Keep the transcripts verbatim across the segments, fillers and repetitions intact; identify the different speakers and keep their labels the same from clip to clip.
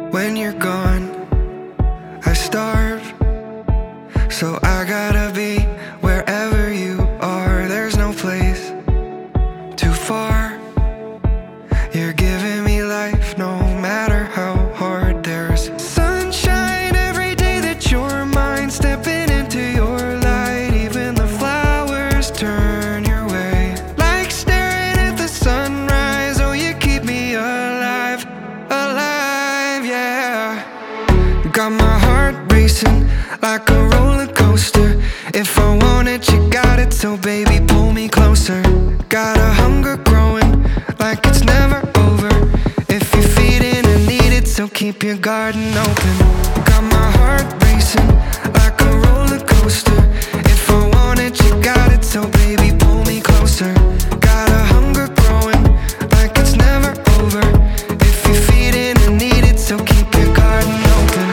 Speaker 1: When you're gone, I starve. So I gotta be wherever you are. There's no place too far. You're giving me life no matter how hard. There's sunshine every day that you're mine. Stepping into your light, even the flowers turn your way. Like staring at the sunrise, oh, you keep me alive, alive, yeah. Got my heart racing like a roller coaster. If I want it, you got it, so baby, pull me closer. Got a hunger growing like it's never over. If you're feeding and need it, so keep your garden open. Got my heart racing like a roller coaster. If I want it, you got it, so baby, pull me closer. Got a hunger growing like it's never over. If you're feeding and need it, so keep your garden open.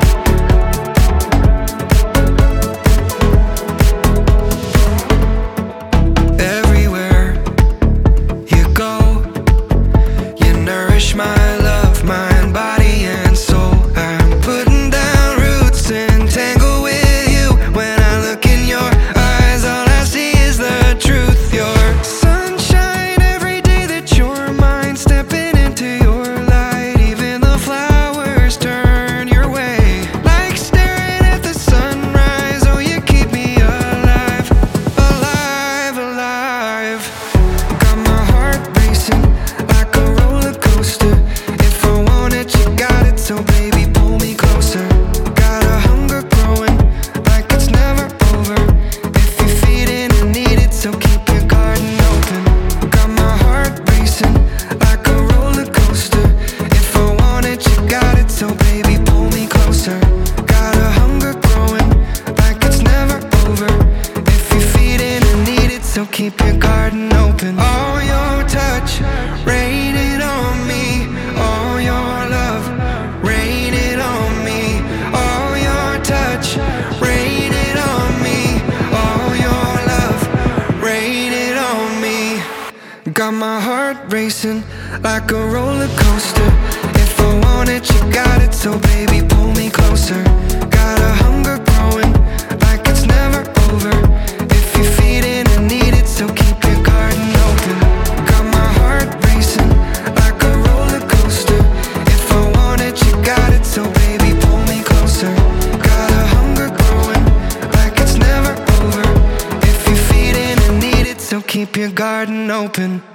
Speaker 1: My love, mind, body, and soul. I'm putting down roots and tangle with you. When I look in your eyes, all I see is the truth. Your sunshine every day that you're mine. Stepping into your light, even the flowers turn your way. Like staring at the sunrise, oh, you keep me alive, alive, alive. Got my heart racing like a roller coaster. If I want it, you got it, so baby, pull me closer. Got a hunger growing like it's never over. If you're feeding and need it, so keep your garden open. Got my heart racing like a roller coaster. If I want it, you got it, so baby, pull me closer. Got a hunger growing like it's never over. If you're feeding and need it, so keep your garden open. Oh, your touch, rain it on me. Oh, your love, rain it on me. Oh, your touch, rain it on me. Oh, your love, rain it on me. Got my heart racing like a roller coaster. If I want it, you got it, so baby, pull me closer. Got a hunger growing like it's never over. If you're feeding and need it, so keep your garden open. Got my heart racing like a roller coaster. If I want it, you got it, so baby, pull me closer. Got a hunger growing like it's never over. If you're feeding and need it, so keep your garden open.